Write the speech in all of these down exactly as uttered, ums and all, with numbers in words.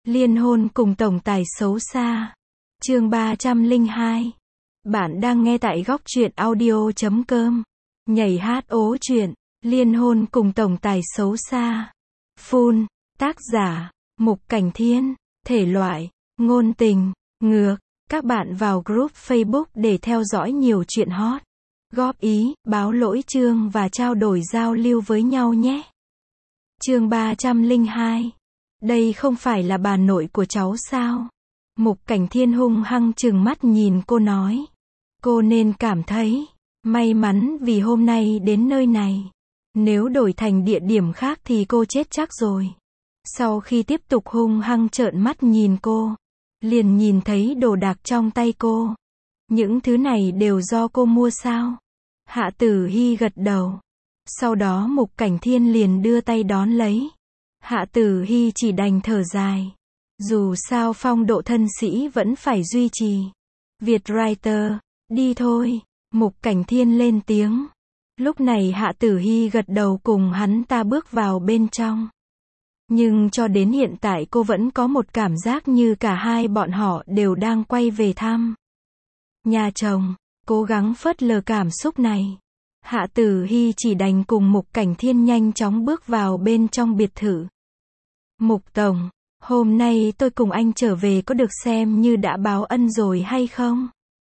Liên hôn cùng tổng tài xấu xa. Chương ba trăm lẻ hai. Bạn đang nghe tại góc truyện audio chấm com. Nhảy hát ố truyện, liên hôn cùng tổng tài xấu xa. Full, tác giả, Mục Cảnh Thiên, thể loại, ngôn tình, ngược. Các bạn vào group Facebook để theo dõi nhiều chuyện hot. Góp ý, báo lỗi chương và trao đổi giao lưu với nhau nhé. Chương ba trăm lẻ hai. Đây không phải là bà nội của cháu sao? Mục Cảnh Thiên hung hăng trừng mắt nhìn cô nói. Cô nên cảm thấy may mắn vì hôm nay đến nơi này. Nếu đổi thành địa điểm khác thì cô chết chắc rồi. Sau khi tiếp tục hung hăng trợn mắt nhìn cô, liền nhìn thấy đồ đạc trong tay cô. Những thứ này đều do cô mua sao? Hạ Tử Hy gật đầu. Sau đó Mục Cảnh Thiên liền đưa tay đón lấy. Hạ Tử Hy chỉ đành thở dài. Dù sao phong độ thân sĩ vẫn phải duy trì. Việt Writer, đi thôi. Mục Cảnh Thiên lên tiếng. Lúc này Hạ Tử Hy gật đầu cùng hắn ta bước vào bên trong. Nhưng cho đến hiện tại cô vẫn có một cảm giác như cả hai bọn họ đều đang quay về thăm nhà chồng. Cố gắng phớt lờ cảm xúc này, Hạ Tử Hy chỉ đành cùng Mục Cảnh Thiên nhanh chóng bước vào bên trong biệt thự. Mục Tổng, hôm nay tôi cùng anh trở về có được xem như đã báo ân rồi hay không?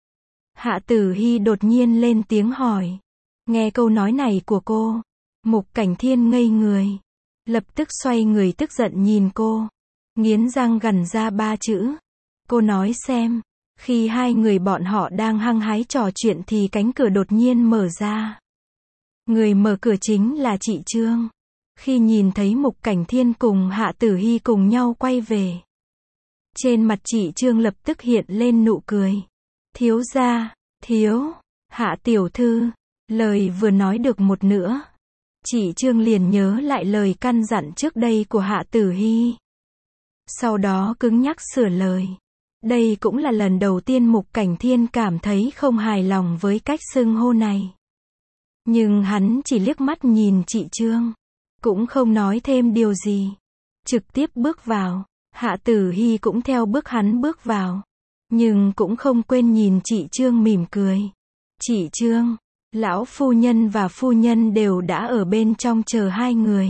Hạ Tử Hy đột nhiên lên tiếng hỏi. Nghe câu nói này của cô, Mục Cảnh Thiên ngây người. Lập tức xoay người tức giận nhìn cô. Nghiến răng gằn ra ba chữ. Cô nói xem. Khi hai người bọn họ đang hăng hái trò chuyện thì cánh cửa đột nhiên mở ra. Người mở cửa chính là chị Trương. Khi nhìn thấy Mục Cảnh Thiên cùng Hạ Tử Hy cùng nhau quay về, trên mặt chị Trương lập tức hiện lên nụ cười. Thiếu gia, thiếu, Hạ tiểu thư. Lời vừa nói được một nửa, chị Trương liền nhớ lại lời căn dặn trước đây của Hạ Tử Hy. Sau đó cứng nhắc sửa lời. Đây cũng là lần đầu tiên Mục Cảnh Thiên cảm thấy không hài lòng với cách xưng hô này. Nhưng hắn chỉ liếc mắt nhìn chị Trương, cũng không nói thêm điều gì. Trực tiếp bước vào. Hạ Tử Hy cũng theo bước hắn bước vào. Nhưng cũng không quên nhìn chị Trương mỉm cười. Chị Trương, lão phu nhân và phu nhân đều đã ở bên trong chờ hai người.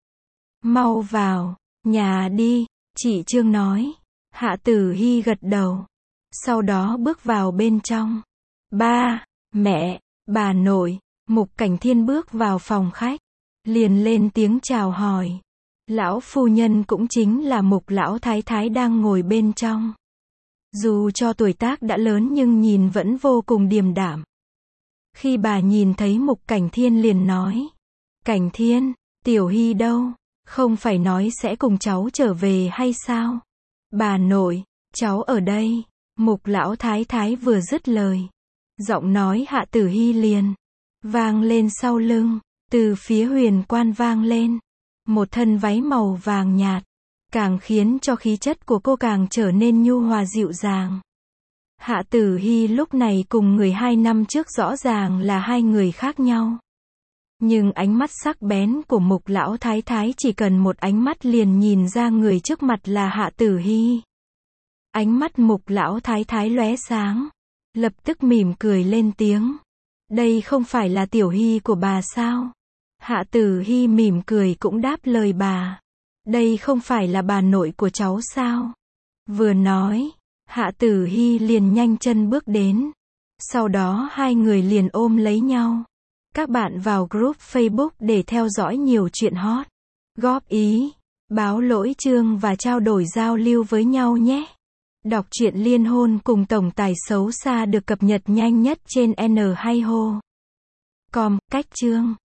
Mau vào, nhà đi, chị Trương nói. Hạ Tử Hy gật đầu. Sau đó bước vào bên trong. Ba, mẹ, bà nội. Mục Cảnh Thiên bước vào phòng khách, liền lên tiếng chào hỏi. Lão phu nhân cũng chính là Mục lão thái thái đang ngồi bên trong. Dù cho tuổi tác đã lớn nhưng nhìn vẫn vô cùng điềm đạm. Khi bà nhìn thấy Mục Cảnh Thiên liền nói. Cảnh Thiên, Tiểu Hy đâu? Không phải nói sẽ cùng cháu trở về hay sao? Bà nội, cháu ở đây. Mục lão thái thái vừa dứt lời, giọng nói Hạ Tử Hy liền vang lên sau lưng. Từ phía Huyền Quan vang lên một thân váy màu vàng nhạt, càng khiến cho khí chất của cô càng trở nên nhu hòa dịu dàng. Hạ Tử Hy lúc này cùng người hai năm trước rõ ràng là hai người khác nhau. Nhưng ánh mắt sắc bén của Mục lão thái thái chỉ cần một ánh mắt liền nhìn ra người trước mặt là Hạ Tử Hy. Ánh mắt Mục lão thái thái lóe sáng, lập tức mỉm cười lên tiếng. Đây không phải là Tiểu Hy của bà sao? Hạ Tử Hy mỉm cười cũng đáp lời bà. Đây không phải là bà nội của cháu sao? Vừa nói, Hạ Tử Hy liền nhanh chân bước đến. Sau đó hai người liền ôm lấy nhau. Các bạn vào group Facebook để theo dõi nhiều chuyện hot. Góp ý, báo lỗi chương và trao đổi giao lưu với nhau nhé. Đọc truyện liên hôn cùng tổng tài xấu xa được cập nhật nhanh nhất trên N hai ho chấm com, cách chương.